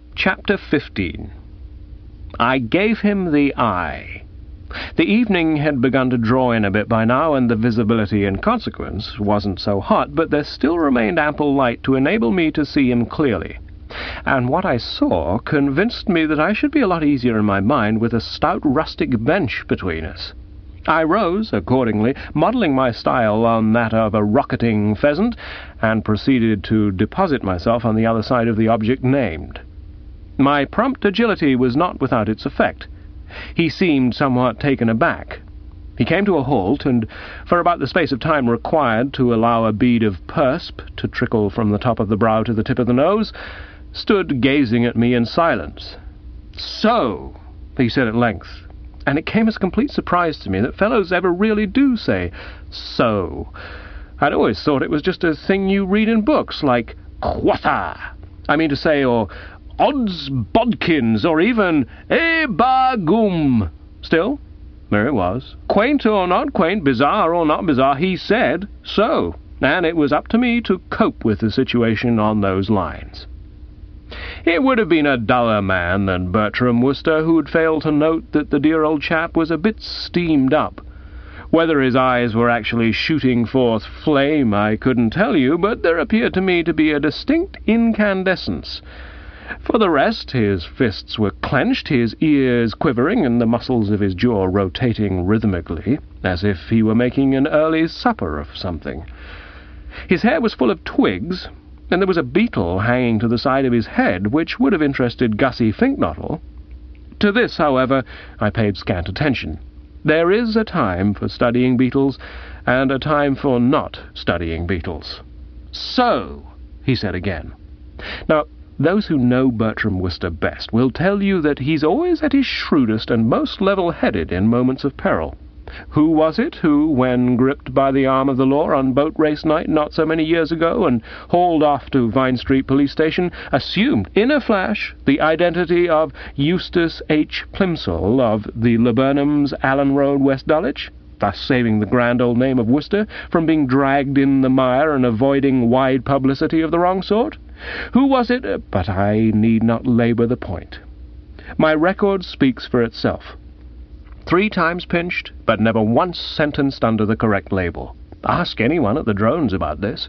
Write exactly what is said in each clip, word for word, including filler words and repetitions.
Chapter fifteen. I gave him the eye. The evening had begun to draw in a bit by now, and the visibility in consequence wasn't so hot, but there still remained ample light to enable me to see him clearly. And what I saw convinced me that I should be a lot easier in my mind with a stout rustic bench between us. I rose, accordingly, modelling my style on that of a rocketing pheasant, and proceeded to deposit myself on the other side of the object named. My prompt agility was not without its effect. He seemed somewhat taken aback. He came to a halt, and for about the space of time required to allow a bead of persp to trickle from the top of the brow to the tip of the nose, stood gazing at me in silence. "So," he said at length, and it came as a complete surprise to me that fellows ever really do say "so." I'd always thought it was just a thing you read in books, like "quotha," I mean to say, or "odds bodkins," or even "eh bagum." Still, there it was. Quaint or not quaint, bizarre or not bizarre, he said so, and it was up to me to cope with the situation on those lines. It would have been a duller man than Bertram Wooster who'd failed to note that the dear old chap was a bit steamed up. Whether his eyes were actually shooting forth flame I couldn't tell you, but there appeared to me to be a distinct incandescence. For the rest, his fists were clenched, his ears quivering, and the muscles of his jaw rotating rhythmically, as if he were making an early supper of something. His hair was full of twigs, and there was a beetle hanging to the side of his head, which would have interested Gussie Finknottle. To this, however, I paid scant attention. There is a time for studying beetles, and a time for not studying beetles. "So," he said again. Now, those who know Bertram Wooster best will tell you that he's always at his shrewdest and most level-headed in moments of peril. Who was it who, when gripped by the arm of the law on boat race night not so many years ago and hauled off to Vine Street Police Station, assumed in a flash the identity of Eustace H. Plimsoll of the Laburnums, Allen Road, West Dulwich, thus saving the grand old name of Wooster from being dragged in the mire and avoiding wide publicity of the wrong sort? Who was it? But I need not labour the point. My record speaks for itself. Three times pinched, but never once sentenced under the correct label. Ask anyone at the Drones about this.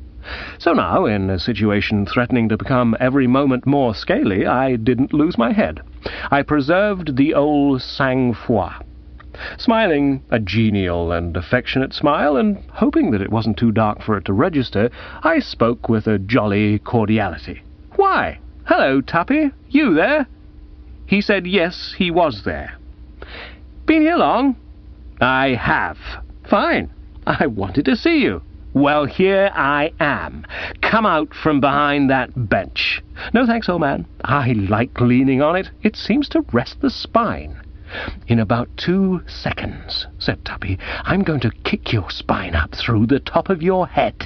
So now, in a situation threatening to become every moment more scaly, I didn't lose my head. I preserved the old sang-froid. Smiling a genial and affectionate smile, and hoping that it wasn't too dark for it to register, I spoke with a jolly cordiality. "Why, hello, Tuppy, you there?" He said yes, he was there. "Been here long?" "I have." "Fine. I wanted to see you." "Well, here I am. Come out from behind that bench." "No thanks, old man. I like leaning on it. It seems to rest the spine." "In about two seconds," said Tuppy, "I'm going to kick your spine up through the top of your head."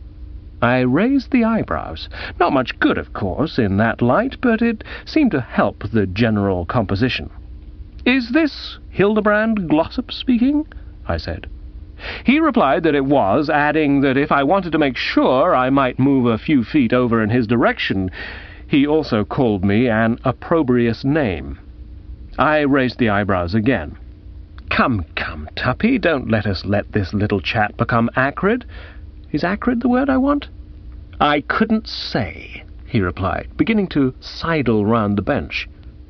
I raised the eyebrows. Not much good, of course, in that light, but it seemed to help the general composition. "Is this Hildebrand Glossop speaking?" I said. He replied that it was, adding that if I wanted to make sure I might move a few feet over in his direction. He also called me an opprobrious name. I raised the eyebrows again. "Come, come, Tuppy, don't let us let this little chat become acrid. Is acrid the word I want?" "I couldn't say," he replied, beginning to sidle round the bench.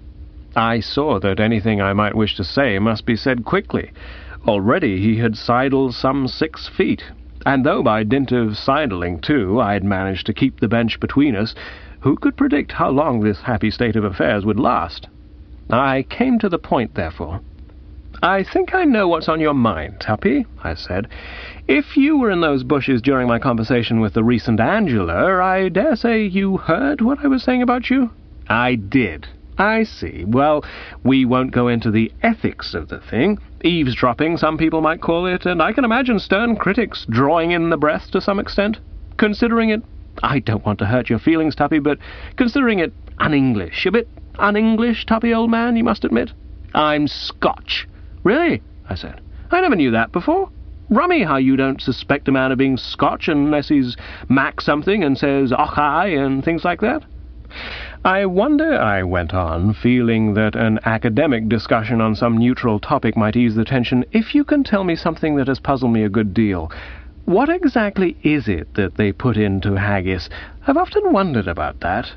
I saw that anything I might wish to say must be said quickly. Already he had sidled some six feet, and though by dint of sidling, too, I had managed to keep the bench between us, who could predict how long this happy state of affairs would last? I came to the point, therefore. "I think I know what's on your mind, Tuppy," I said. "If you were in those bushes during my conversation with the recent Angela, I dare say you heard what I was saying about you?" "I did." "I see. Well, we won't go into the ethics of the thing. Eavesdropping, some people might call it, and I can imagine stern critics drawing in the breath to some extent. Considering it, I don't want to hurt your feelings, Tuppy, but considering it un-English, a bit un-English, Tuppy, old man, you must admit." "I'm Scotch." "Really?" I said. "I never knew that before. Rummy how you don't suspect a man of being Scotch unless he's Mac something and says och aye and things like that." "I wonder," I went on, feeling that an academic discussion on some neutral topic might ease the tension, "if you can tell me something that has puzzled me a good deal. What exactly is it that they put into haggis? I've often wondered about that."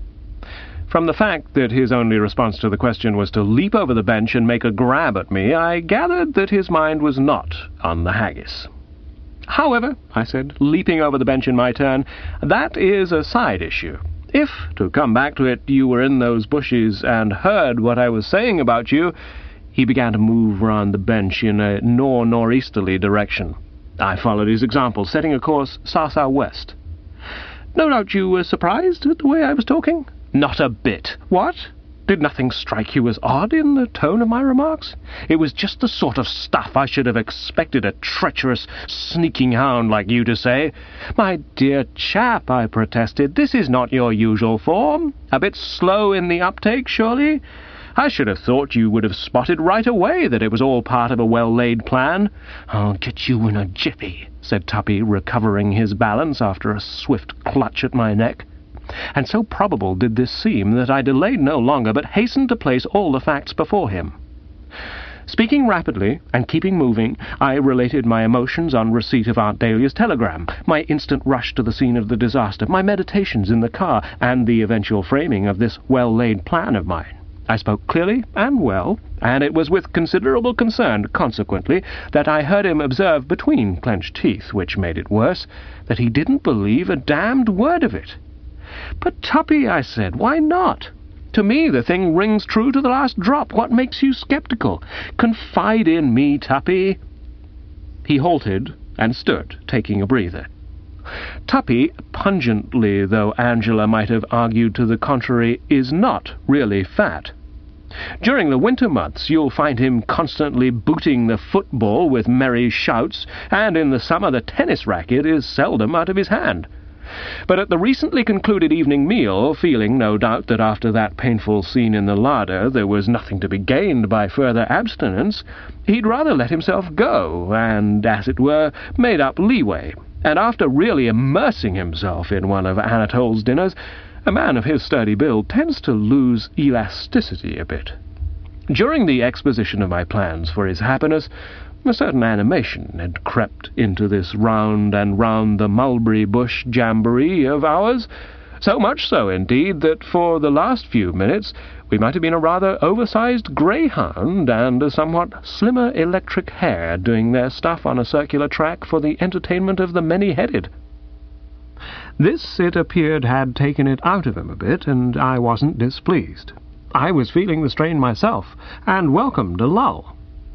From the fact that his only response to the question was to leap over the bench and make a grab at me, I gathered that his mind was not on the haggis. "However," I said, leaping over the bench in my turn, "that is a side issue. If, to come back to it, you were in those bushes and heard what I was saying about you—" He began to move round the bench in a nor-nor'easterly direction. I followed his example, setting a course south-southwest. "No doubt you were surprised at the way I was talking?" "Not a bit." "What? Did nothing strike you as odd in the tone of my remarks?" "It was just the sort of stuff I should have expected a treacherous, sneaking hound like you to say." "My dear chap," I protested, "this is not your usual form. A bit slow in the uptake, surely? I should have thought you would have spotted right away that it was all part of a well-laid plan." "I'll get you in a jiffy," said Tuppy, recovering his balance after a swift clutch at my neck. And so probable did this seem that I delayed no longer, but hastened to place all the facts before him. Speaking rapidly and keeping moving, I related my emotions on receipt of Aunt Dahlia's telegram, my instant rush to the scene of the disaster, my meditations in the car, and the eventual framing of this well-laid plan of mine. I spoke clearly and well, and it was with considerable concern, consequently, that I heard him observe between clenched teeth, which made it worse, that he didn't believe a damned word of it. "But, Tuppy," I said, "why not? To me the thing rings true to the last drop. What makes you sceptical? Confide in me, Tuppy." He halted and stood, taking a breather. Tuppy, pungently though Angela might have argued to the contrary, is not really fat. During the winter months you'll find him constantly booting the football with merry shouts, and in the summer the tennis racket is seldom out of his hand. But at the recently concluded evening meal, feeling no doubt that after that painful scene in the larder there was nothing to be gained by further abstinence, he'd rather let himself go, and, as it were, made up leeway, and after really immersing himself in one of Anatole's dinners, a man of his sturdy build tends to lose elasticity a bit. During the exposition of my plans for his happiness, a certain animation had crept into this round and round the mulberry bush jamboree of ours, so much so, indeed, that for the last few minutes we might have been a rather oversized greyhound and a somewhat slimmer electric hare doing their stuff on a circular track for the entertainment of the many-headed. This, it appeared, had taken it out of him a bit, and I wasn't displeased. I was feeling the strain myself, and welcomed a lull.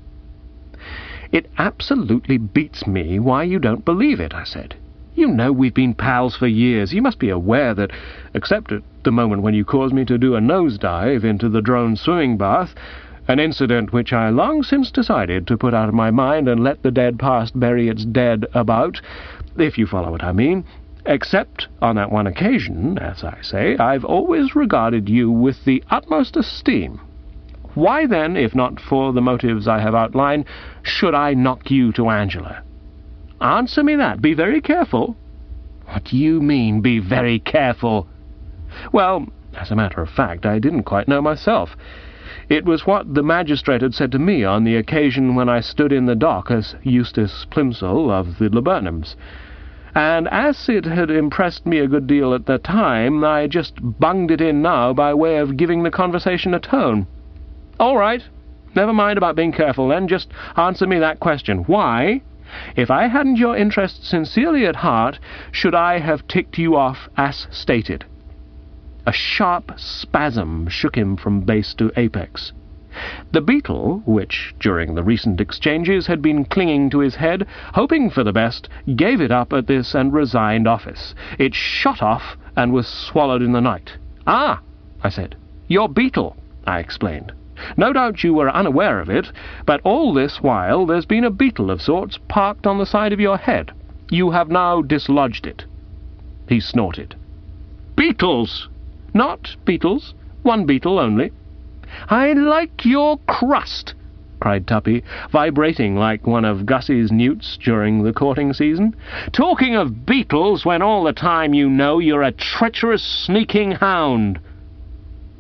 "It absolutely beats me why you don't believe it," I said. "You know we've been pals for years. You must be aware that, except at the moment when you caused me to do a nosedive into the drone swimming bath, an incident which I long since decided to put out of my mind and let the dead past bury its dead about, if you follow what I mean, except on that one occasion, as I say, I've always regarded you with the utmost esteem. Why then, if not for the motives I have outlined, should I knock you to Angela? Answer me that. Be very careful." "What do you mean, be very careful?" "Well, as a matter of fact, I didn't quite know myself. It was what the magistrate had said to me on the occasion when I stood in the dock as Eustace Plimsoll of the Laburnums. And as it had impressed me a good deal at the time, I just bunged it in now by way of giving the conversation a tone. All right, never mind about being careful, then. Just answer me that question. Why, if I hadn't your interests sincerely at heart, should I have ticked you off as stated?" A sharp spasm shook him from base to apex. The beetle, which, during the recent exchanges, had been clinging to his head, hoping for the best, gave it up at this and resigned office. It shot off and was swallowed in the night. "Ah," I said. "Your beetle," I explained. "No doubt you were unaware of it, but all this while there's been a beetle of sorts parked on the side of your head. You have now dislodged it." He snorted. "Beetles!" "Not beetles. One beetle only." "I like your crust," cried Tuppy, vibrating like one of Gussie's newts during the courting season. "Talking of beetles when all the time you know you're a treacherous, sneaking hound."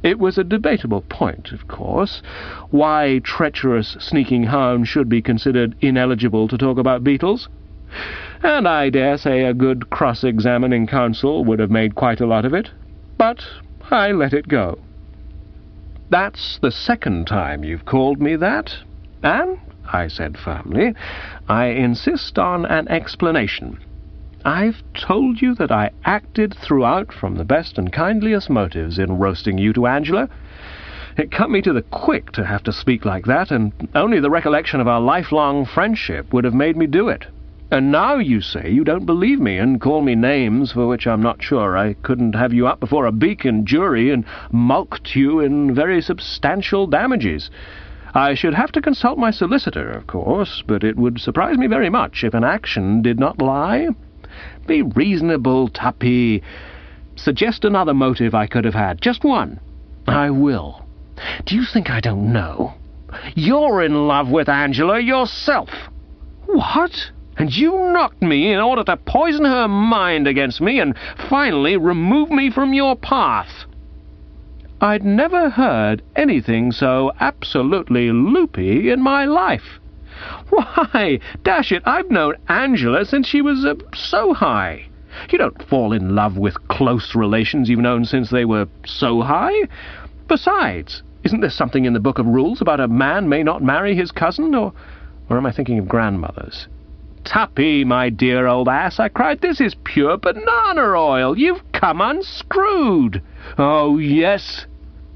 It was a debatable point, of course, why treacherous sneaking hounds should be considered ineligible to talk about beetles, and I dare say a good cross-examining counsel would have made quite a lot of it, but I let it go. "That's the second time you've called me that, and," I said firmly, "I insist on an explanation. I've told you that I acted throughout from the best and kindliest motives in roasting you to Angela. It cut me to the quick to have to speak like that, and only the recollection of our lifelong friendship would have made me do it. And now you say you don't believe me and call me names for which I'm not sure I couldn't have you up before a Beacon jury and mulcted you in very substantial damages. I should have to consult my solicitor, of course, but it would surprise me very much if an action did not lie. Be reasonable, Tuppy. Suggest another motive I could have had. Just one." "I will. Do you think I don't know? You're in love with Angela yourself." "What? And you knocked me in order to poison her mind against me and finally remove me from your path." I'd never heard anything so absolutely loopy in my life. "Why, dash it, I've known Angela since she was uh, so high. You don't fall in love with close relations you've known since they were so high. Besides, isn't there something in the Book of Rules about a man may not marry his cousin, or, or am I thinking of grandmothers?" "Tuppy, my dear old ass," I cried, "this is pure banana oil. You've come unscrewed." "Oh, yes.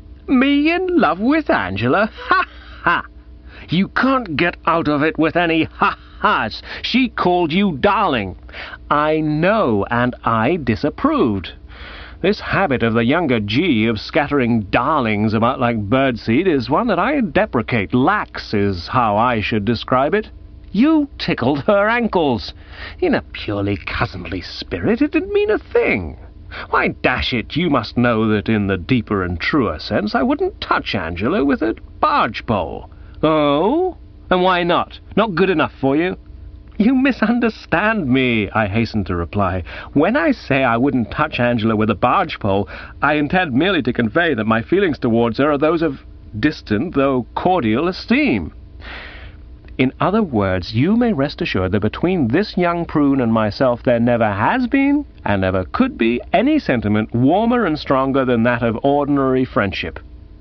Me in love with Angela? Ha, ha! You can't get out of it with any ha-has. She called you darling." "I know, and I disapproved. This habit of the younger G of scattering darlings about like birdseed is one that I deprecate. Lax is how I should describe it. You tickled her ankles. In a purely cousinly spirit, it didn't mean a thing. Why, dash it, you must know that in the deeper and truer sense I wouldn't touch Angela with a barge pole." "Oh? And why not? Not good enough for you?" "You misunderstand me," I hastened to reply. "When I say I wouldn't touch Angela with a barge pole, I intend merely to convey that my feelings towards her are those of distant, though cordial, esteem. In other words, you may rest assured that between this young prune and myself there never has been, and never could be, any sentiment warmer and stronger than that of ordinary friendship.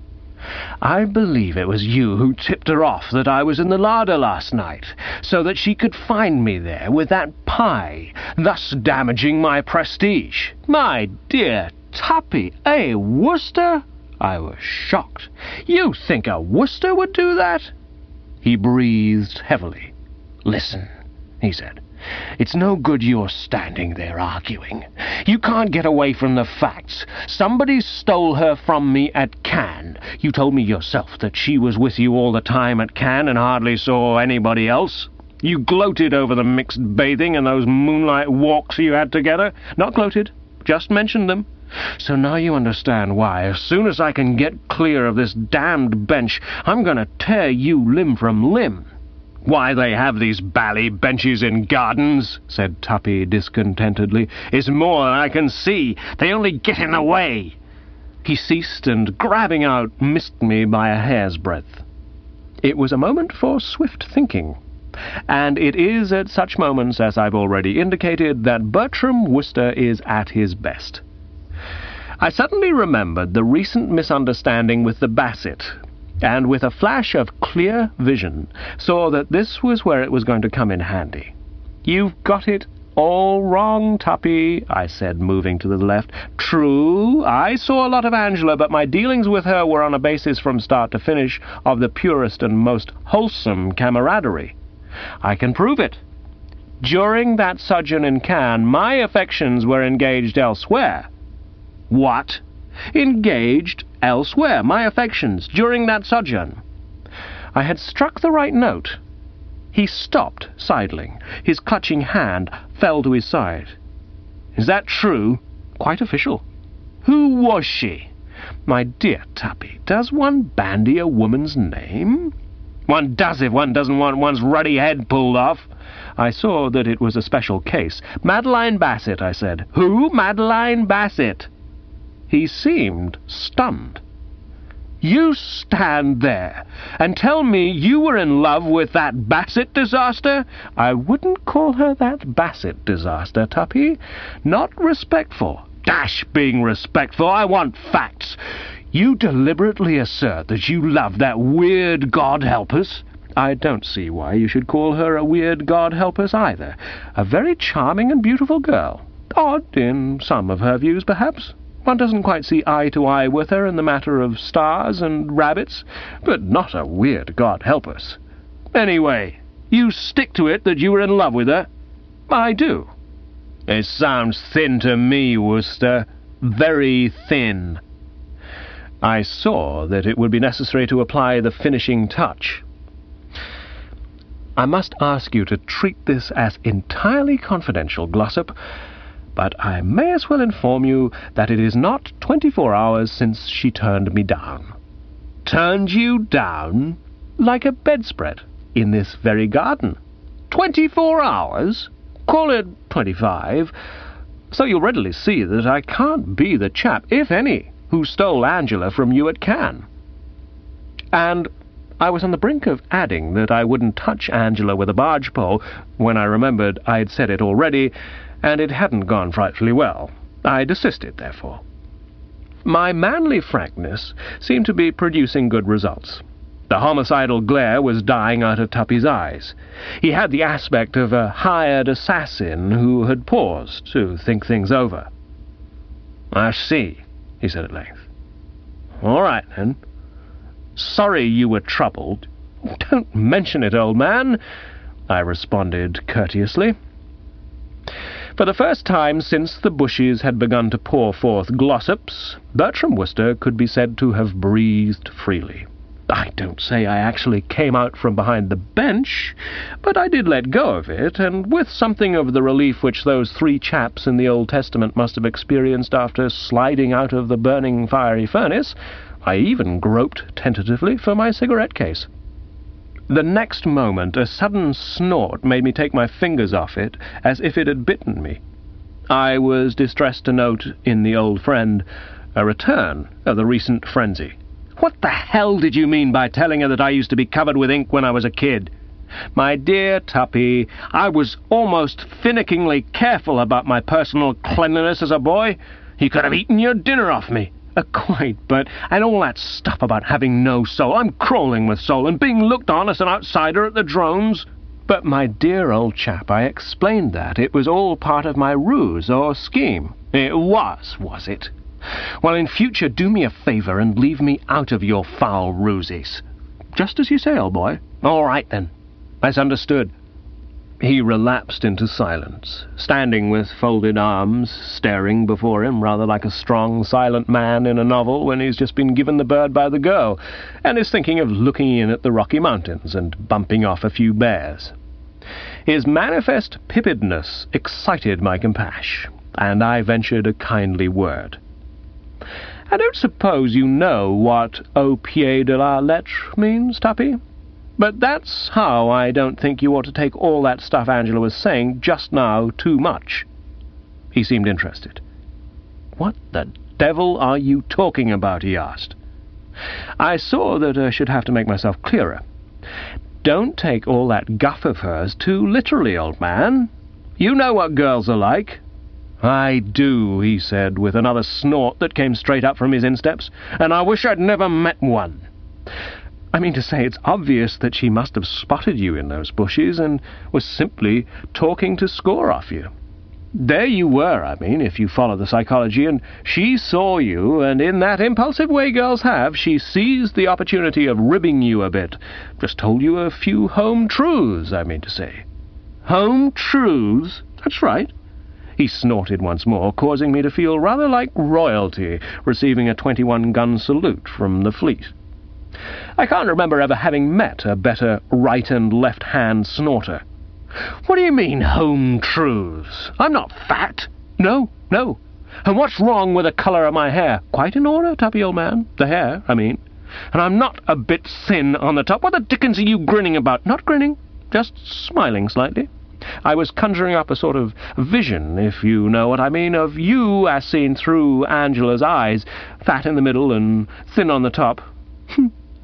I believe it was you who tipped her off that I was in the larder last night, so that she could find me there with that pie, thus damaging my prestige." "My dear Tuppy, a Worcester?" I was shocked. "You think a Worcester would do that?" He breathed heavily. "Listen," he said. "It's no good your standing there arguing. You can't get away from the facts. Somebody stole her from me at Cannes. You told me yourself that she was with you all the time at Cannes and hardly saw anybody else. You gloated over the mixed bathing and those moonlight walks you had together. Not gloated, just mentioned them. So now you understand why, as soon as I can get clear of this damned bench, I'm going to tear you limb from limb." "Why they have these bally benches in gardens," said Tuppy discontentedly, "is more than I can see. They only get in the way." He ceased and, grabbing out, missed me by a hair's breadth. It was a moment for swift thinking, and it is at such moments, as I've already indicated, that Bertram Wooster is at his best. I suddenly remembered the recent misunderstanding with the Bassett, and with a flash of clear vision saw that this was where it was going to come in handy. "You've got it all wrong, Tuppy," I said, moving to the left. "True, I saw a lot of Angela, but my dealings with her were on a basis from start to finish of the purest and most wholesome camaraderie. I can prove it. During that sojourn in Cannes, my affections were engaged elsewhere." "What? Engaged elsewhere, my affections, during that sojourn?" I had struck the right note. He stopped, sidling. His clutching hand fell to his side. "Is that true?" "Quite official." "Who was she?" "My dear Tuppy, does one bandy a woman's name?" "One does if one doesn't want one's ruddy head pulled off." I saw that it was a special case. "Madeline Bassett," I said. "Who? Madeline Bassett?" He seemed stunned. You stand there and tell me you were in love with that Bassett disaster? I wouldn't call her that Bassett disaster, Tuppy. Not respectful. Dash being respectful. I want facts. You deliberately assert that you love that weird God-helpers. I don't see why you should call her a weird God-helpers either. A very charming and beautiful girl. Odd in some of her views, perhaps. One doesn't quite see eye to eye with her in the matter of stars and rabbits, but not a weird God-helpers. Anyway, you stick to it that you were in love with her? I do. It sounds thin to me, Wooster. Very thin. I saw that it would be necessary to apply the finishing touch. I must ask you to treat this as entirely confidential, Glossop, but I may as well inform you that it is not twenty-four hours since she turned me down. Turned you down? Like a bedspread, in this very garden. Twenty-four hours? Call it twenty-five. So you'll readily see that I can't be the chap, if any, who stole Angela from you at Cannes. And I was on the brink of adding that I wouldn't touch Angela with a barge pole when I remembered I'd said it already, and it hadn't gone frightfully well. I desisted, therefore. My manly frankness seemed to be producing good results. The homicidal glare was dying out of Tuppy's eyes. He had the aspect of a hired assassin who had paused to think things over. "I see," he said at length. "All right, then. Sorry you were troubled." "Don't mention it, old man," I responded courteously. For the first time since the bushes had begun to pour forth glossops, Bertram Wooster could be said to have breathed freely. I don't say I actually came out from behind the bench, but I did let go of it, and with something of the relief which those three chaps in the Old Testament must have experienced after sliding out of the burning fiery furnace, I even groped tentatively for my cigarette case. The next moment a sudden snort made me take my fingers off it, as if it had bitten me. I was distressed to note in the old friend a return of the recent frenzy. "What the hell did you mean by telling her that I used to be covered with ink when I was a kid?" "My dear Tuppy, I was almost finickingly careful about my personal cleanliness as a boy. You could have eaten your dinner off me." Uh, quite, but, and all that stuff about having no soul. I'm crawling with soul, and being looked on as an outsider at the drones. But, my dear old chap, I explained that. It was all part of my ruse or scheme. It was, was it? Well, in future, do me a favour and leave me out of your foul ruses. Just as you say, old boy. All right, then. That's understood. He relapsed into silence, standing with folded arms, staring before him rather like a strong, silent man in a novel when he's just been given the bird by the girl, and is thinking of looking in at the Rocky Mountains and bumping off a few bears. His manifest pippedness excited my compassion, and I ventured a kindly word. "I don't suppose you know what au pied de la lettre means, Tuppy? But that's how I don't think you ought to take all that stuff Angela was saying just now too much." He seemed interested. "What the devil are you talking about?" he asked. I saw that I should have to make myself clearer. "Don't take all that guff of hers too literally, old man. You know what girls are like." "I do," he said, with another snort that came straight up from his insteps, "and I wish I'd never met one. I mean to say, it's obvious that she must have spotted you in those bushes and was simply talking to score off you. There you were, I mean, if you follow the psychology, and she saw you, and in that impulsive way girls have, she seized the opportunity of ribbing you a bit. Just told you a few home truths, I mean to say." "Home truths? That's right." He snorted once more, causing me to feel rather like royalty receiving a twenty-one gun salute from the fleet. I can't remember ever having met a better right and left-hand snorter. "What do you mean, home truths? I'm not fat." "No, no. And what's wrong with the colour of my hair?" "Quite in order, Tuppy, old man. The hair, I mean. And I'm not a bit thin on the top. What the dickens are you grinning about?" "Not grinning, just smiling slightly. I was conjuring up a sort of vision, if you know what I mean, of you as seen through Angela's eyes, fat in the middle and thin on the top.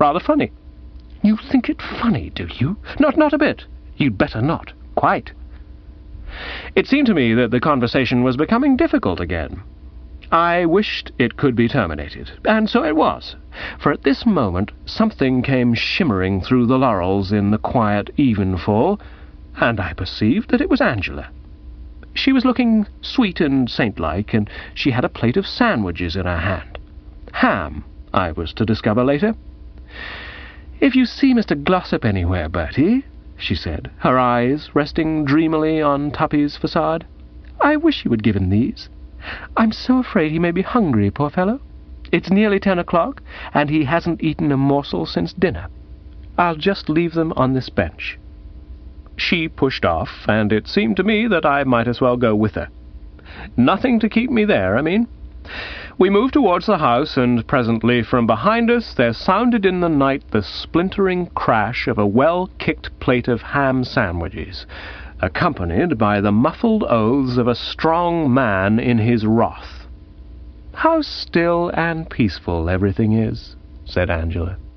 Rather funny." "You think it funny, do you?" "Not, not a bit. You'd better not. Quite." It seemed to me that the conversation was becoming difficult again. I wished it could be terminated, and so it was, for at this moment something came shimmering through the laurels in the quiet evenfall, and I perceived that it was Angela. She was looking sweet and saint-like, and she had a plate of sandwiches in her hand. Ham, I was to discover later. "If you see Mister Glossop anywhere, Bertie," she said, her eyes resting dreamily on Tuppy's facade, "I wish you would give him these. I'm so afraid he may be hungry, poor fellow. It's nearly ten o'clock, and he hasn't eaten a morsel since dinner. I'll just leave them on this bench." She pushed off, and it seemed to me that I might as well go with her. Nothing to keep me there, I mean. We moved towards the house, and presently from behind us there sounded in the night the splintering crash of a well-kicked plate of ham sandwiches, accompanied by the muffled oaths of a strong man in his wrath. "How still and peaceful everything is," said Angela.